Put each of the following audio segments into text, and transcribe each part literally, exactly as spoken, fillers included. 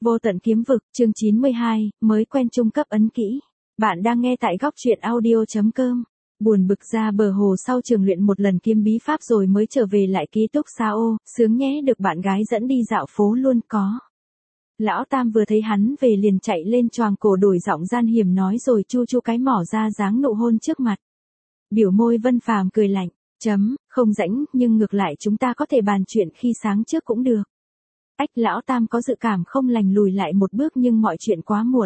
Vô tận kiếm vực, chương chín mươi hai, mới quen trung cấp ấn kỹ. Bạn đang nghe tại góc truyện audio.com. Buồn bực ra bờ hồ sau trường luyện một lần kiếm bí pháp rồi mới trở về lại ký túc xá ô, sướng nhé được bạn gái dẫn đi dạo phố luôn có. Lão Tam vừa thấy hắn về liền chạy lên choàng cổ đổi giọng gian hiểm nói rồi chu chu cái mỏ ra dáng nụ hôn trước mặt. Biểu môi Vân Phàm cười lạnh, chấm, không rãnh, nhưng ngược lại chúng ta có thể bàn chuyện khi sáng trước cũng được. Ách, Lão Tam có dự cảm không lành lùi lại một bước nhưng mọi chuyện quá muộn.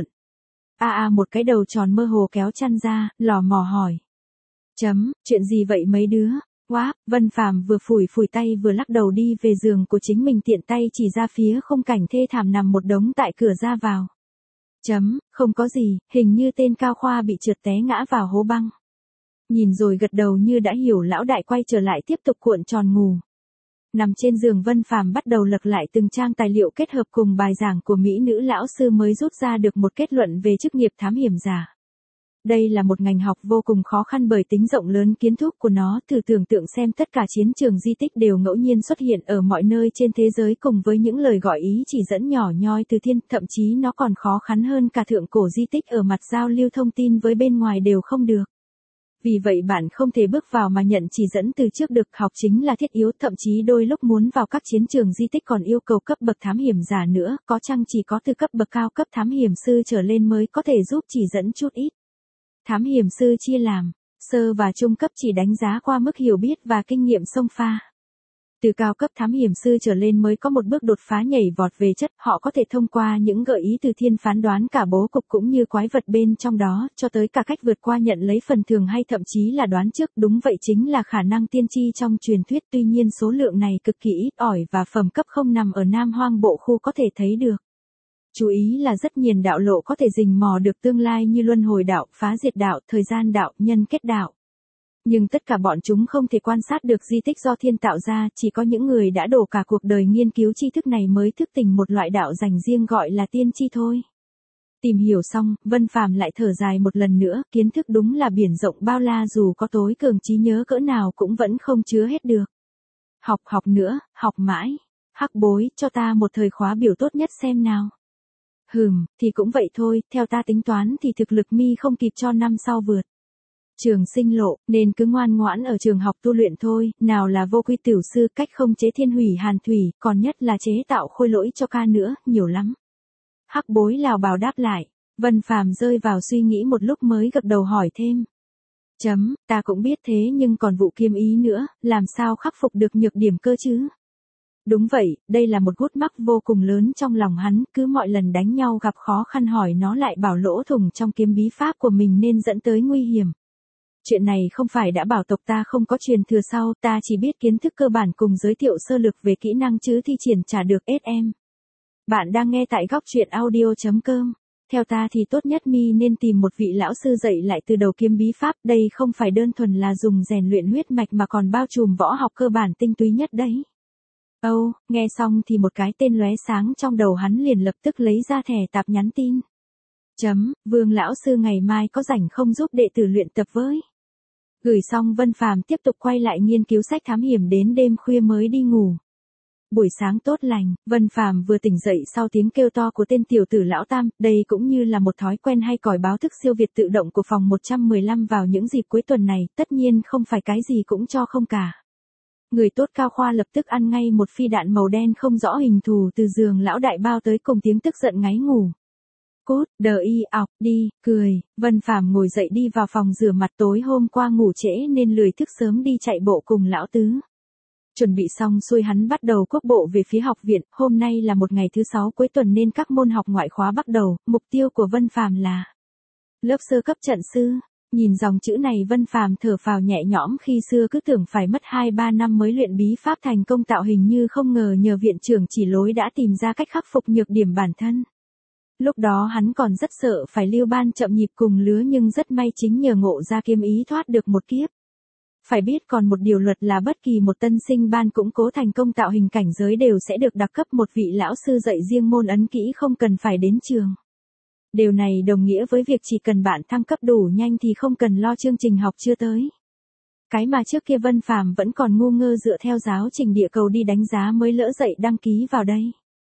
A a một cái đầu tròn mơ hồ kéo chăn ra, lò mò hỏi. Chấm, chuyện gì vậy mấy đứa? Quá, Vân Phàm vừa phủi phủi tay vừa lắc đầu đi về giường của chính mình tiện tay chỉ ra phía khung cảnh thê thảm nằm một đống tại cửa ra vào. Chấm, không có gì, hình như tên Cao Khoa bị trượt té ngã vào hố băng. Nhìn rồi gật đầu như đã hiểu lão đại quay trở lại tiếp tục cuộn tròn ngủ. Nằm trên giường Vân Phàm bắt đầu lật lại từng trang tài liệu kết hợp cùng bài giảng của mỹ nữ lão sư mới rút ra được một kết luận về chức nghiệp thám hiểm giả. Đây là một ngành học vô cùng khó khăn bởi tính rộng lớn kiến thức của nó, thử tưởng tượng xem tất cả chiến trường di tích đều ngẫu nhiên xuất hiện ở mọi nơi trên thế giới cùng với những lời gọi ý chỉ dẫn nhỏ nhoi từ thiên, thậm chí nó còn khó khăn hơn cả thượng cổ di tích ở mặt giao lưu thông tin với bên ngoài đều không được. Vì vậy bạn không thể bước vào mà nhận chỉ dẫn từ trước được, học chính là thiết yếu, thậm chí đôi lúc muốn vào các chiến trường di tích còn yêu cầu cấp bậc thám hiểm giả nữa, có chăng chỉ có từ cấp bậc cao cấp thám hiểm sư trở lên mới có thể giúp chỉ dẫn chút ít. Thám hiểm sư chia làm, sơ và trung cấp chỉ đánh giá qua mức hiểu biết và kinh nghiệm xông pha. Từ cao cấp thám hiểm sư trở lên mới có một bước đột phá nhảy vọt về chất, họ có thể thông qua những gợi ý từ thiên phán đoán cả bố cục cũng như quái vật bên trong đó, cho tới cả cách vượt qua nhận lấy phần thưởng hay thậm chí là đoán trước, đúng vậy chính là khả năng tiên tri trong truyền thuyết, tuy nhiên số lượng này cực kỳ ít ỏi và phẩm cấp không nằm ở Nam Hoang bộ khu có thể thấy được. Chú ý là rất nhiều đạo lộ có thể rình mò được tương lai như luân hồi đạo, phá diệt đạo, thời gian đạo, nhân kết đạo. Nhưng tất cả bọn chúng không thể quan sát được di tích do thiên tạo ra, chỉ có những người đã đổ cả cuộc đời nghiên cứu tri thức này mới thức tỉnh một loại đạo dành riêng gọi là tiên tri thôi. Tìm hiểu xong, Vân Phàm lại thở dài một lần nữa, kiến thức đúng là biển rộng bao la, dù có tối cường trí nhớ cỡ nào cũng vẫn không chứa hết được. Học học nữa, học mãi. Hắc bối, cho ta một thời khóa biểu tốt nhất xem nào. Hừm, thì cũng vậy thôi, theo ta tính toán thì thực lực mi không kịp cho năm sau vượt trường sinh lộ, nên cứ ngoan ngoãn ở trường học tu luyện thôi, nào là vô quy tiểu sư, cách không chế thiên hủy hàn thủy, còn nhất là chế tạo khôi lỗi cho ca nữa, nhiều lắm. Hắc bối lào bào đáp lại, Vân Phàm rơi vào suy nghĩ một lúc mới gật đầu hỏi thêm. Chấm, ta cũng biết thế nhưng còn vụ kiếm ý nữa, làm sao khắc phục được nhược điểm cơ chứ? Đúng vậy, đây là một gút mắc vô cùng lớn trong lòng hắn, cứ mọi lần đánh nhau gặp khó khăn hỏi nó lại bảo lỗ thủng trong kiếm bí pháp của mình nên dẫn tới nguy hiểm. Chuyện này không phải đã bảo tộc ta không có truyền thừa sau, ta chỉ biết kiến thức cơ bản cùng giới thiệu sơ lược về kỹ năng chứ thi triển trả được ét em. Bạn đang nghe tại góc truyện audio.com. Theo ta thì tốt nhất mi nên tìm một vị lão sư dạy lại từ đầu kiếm bí pháp, đây không phải đơn thuần là dùng rèn luyện huyết mạch mà còn bao trùm võ học cơ bản tinh túy nhất đấy. Âu, oh, nghe xong thì một cái tên lóe sáng trong đầu hắn liền lập tức lấy ra thẻ tạp nhắn tin. Chấm, Vương lão sư ngày mai có rảnh không giúp đệ tử luyện tập với? Gửi xong Vân Phàm tiếp tục quay lại nghiên cứu sách thám hiểm đến đêm khuya mới đi ngủ. Buổi sáng tốt lành, Vân Phàm vừa tỉnh dậy sau tiếng kêu to của tên tiểu tử lão Tam, đây cũng như là một thói quen hay còi báo thức siêu việt tự động của phòng một trăm mười lăm vào những dịp cuối tuần này, tất nhiên không phải cái gì cũng cho không cả. Người tốt Cao Khoa lập tức ăn ngay một phi đạn màu đen không rõ hình thù từ giường lão đại bao tới cùng tiếng tức giận ngáy ngủ. Cút, đờ y ọc, đi, cười, Vân Phàm ngồi dậy đi vào phòng rửa mặt, tối hôm qua ngủ trễ nên lười thức sớm đi chạy bộ cùng lão tứ. Chuẩn bị xong xuôi hắn bắt đầu quốc bộ về phía học viện, hôm nay là một ngày thứ sáu cuối tuần nên các môn học ngoại khóa bắt đầu, mục tiêu của Vân Phàm là lớp sơ cấp trận sư. Nhìn dòng chữ này Vân Phàm thở phào nhẹ nhõm, khi xưa cứ tưởng phải mất hai ba năm mới luyện bí pháp thành công tạo hình, như không ngờ nhờ viện trưởng chỉ lối đã tìm ra cách khắc phục nhược điểm bản thân. Lúc đó hắn còn rất sợ phải lưu ban chậm nhịp cùng lứa nhưng rất may chính nhờ ngộ ra kiếm ý thoát được một kiếp. Phải biết còn một điều luật là bất kỳ một tân sinh ban cũng cố thành công tạo hình cảnh giới đều sẽ được đặc cấp một vị lão sư dạy riêng môn ấn kỹ, không cần phải đến trường. Điều này đồng nghĩa với việc chỉ cần bạn thăng cấp đủ nhanh thì không cần lo chương trình học chưa tới. Cái mà trước kia Vân Phàm vẫn còn ngu ngơ dựa theo giáo trình địa cầu đi đánh giá mới lỡ dậy đăng ký vào đây.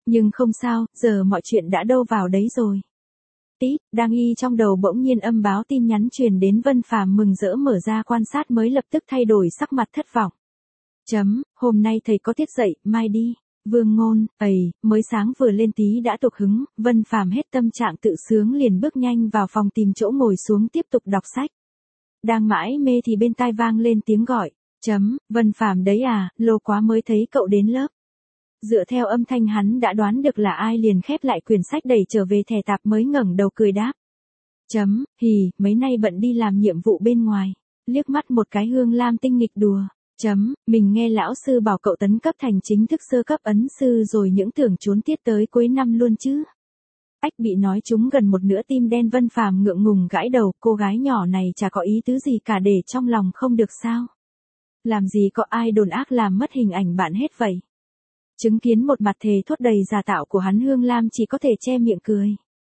Nhưng không sao, giờ mọi chuyện đã đâu vào đấy rồi. Tít, đang y trong đầu bỗng nhiên âm báo tin nhắn truyền đến Vân Phàm mừng rỡ mở ra quan sát mới lập tức thay đổi sắc mặt thất vọng. Chấm, hôm nay thầy có tiết dậy, mai đi. Vương Ngôn, ầy, mới sáng vừa lên tí đã tụt hứng, Vân Phàm hết tâm trạng tự sướng liền bước nhanh vào phòng tìm chỗ ngồi xuống tiếp tục đọc sách. Đang mãi mê thì bên tai vang lên tiếng gọi. Chấm, Vân Phàm đấy à, lâu quá mới thấy cậu đến lớp. Dựa theo âm thanh hắn đã đoán được là ai liền khép lại quyển sách đẩy trở về thẻ tạp mới ngẩng đầu cười đáp. Chấm, hì, mấy nay bận đi làm nhiệm vụ bên ngoài. Liếc mắt một cái Hương Lam tinh nghịch đùa. Chấm, mình nghe lão sư bảo cậu tấn cấp thành chính thức sơ cấp ấn sư rồi những tưởng trốn tiết tới cuối năm luôn chứ. Ách bị nói chúng gần một nửa tim đen Vân Phàm ngượng ngùng gãi đầu, cô gái nhỏ này chả có ý tứ gì cả để trong lòng không được sao. Làm gì có ai đồn ác làm mất hình ảnh bạn hết vậy. Chứng kiến một mặt thề thốt đầy giả tạo của hắn Hương Lam chỉ có thể che miệng cười.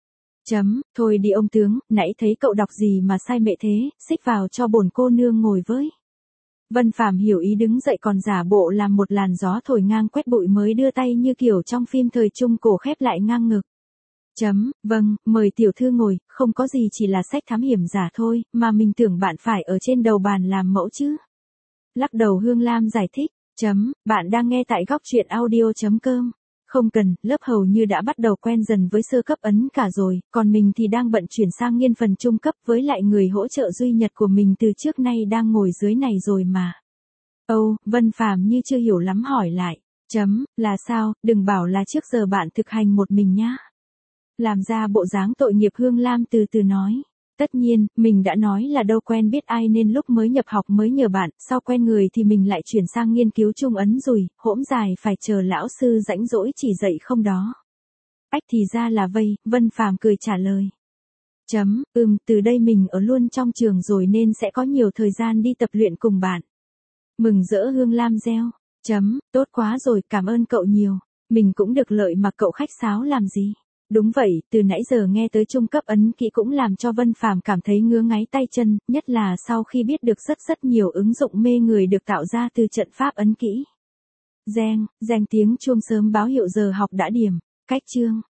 Chấm, thôi đi ông tướng, nãy thấy cậu đọc gì mà sai mẹ thế, xích vào cho bổn cô nương ngồi với. Vân Phàm hiểu ý đứng dậy còn giả bộ làm một làn gió thổi ngang quét bụi mới đưa tay như kiểu trong phim thời trung cổ khép lại ngang ngực. Chấm, vâng, mời tiểu thư ngồi, không có gì chỉ là sách thám hiểm giả thôi, mà mình tưởng bạn phải ở trên đầu bàn làm mẫu chứ. Lắc đầu Hương Lam giải thích. Chấm, bạn đang nghe tại góc truyện audio chấm com. Không cần, lớp hầu như đã bắt đầu quen dần với sơ cấp ấn cả rồi, còn mình thì đang bận chuyển sang nghiên phần trung cấp với lại người hỗ trợ duy nhất của mình từ trước nay đang ngồi dưới này rồi mà. Âu, Vân Phàm như chưa hiểu lắm hỏi lại. Chấm, là sao, đừng bảo là trước giờ bạn thực hành một mình nhá. Làm ra bộ dáng tội nghiệp Hương Lam từ từ nói. Tất nhiên, mình đã nói là đâu quen biết ai nên lúc mới nhập học mới nhờ bạn, sau quen người thì mình lại chuyển sang nghiên cứu trung ấn rồi, hỗn dài phải chờ lão sư rãnh rỗi chỉ dạy không đó. Ách thì ra là vây, Vân Phàm cười trả lời. Chấm, ừm, từ đây mình ở luôn trong trường rồi nên sẽ có nhiều thời gian đi tập luyện cùng bạn. Mừng rỡ Hương Lam reo. Chấm, tốt quá rồi, cảm ơn cậu nhiều. Mình cũng được lợi mà cậu khách sáo làm gì. Đúng vậy, từ nãy giờ nghe tới trung cấp ấn kỹ cũng làm cho Vân Phàm cảm thấy ngứa ngáy tay chân, nhất là sau khi biết được rất rất nhiều ứng dụng mê người được tạo ra từ trận pháp ấn kỹ. Reng, reng tiếng chuông sớm báo hiệu giờ học đã điểm, cách chương.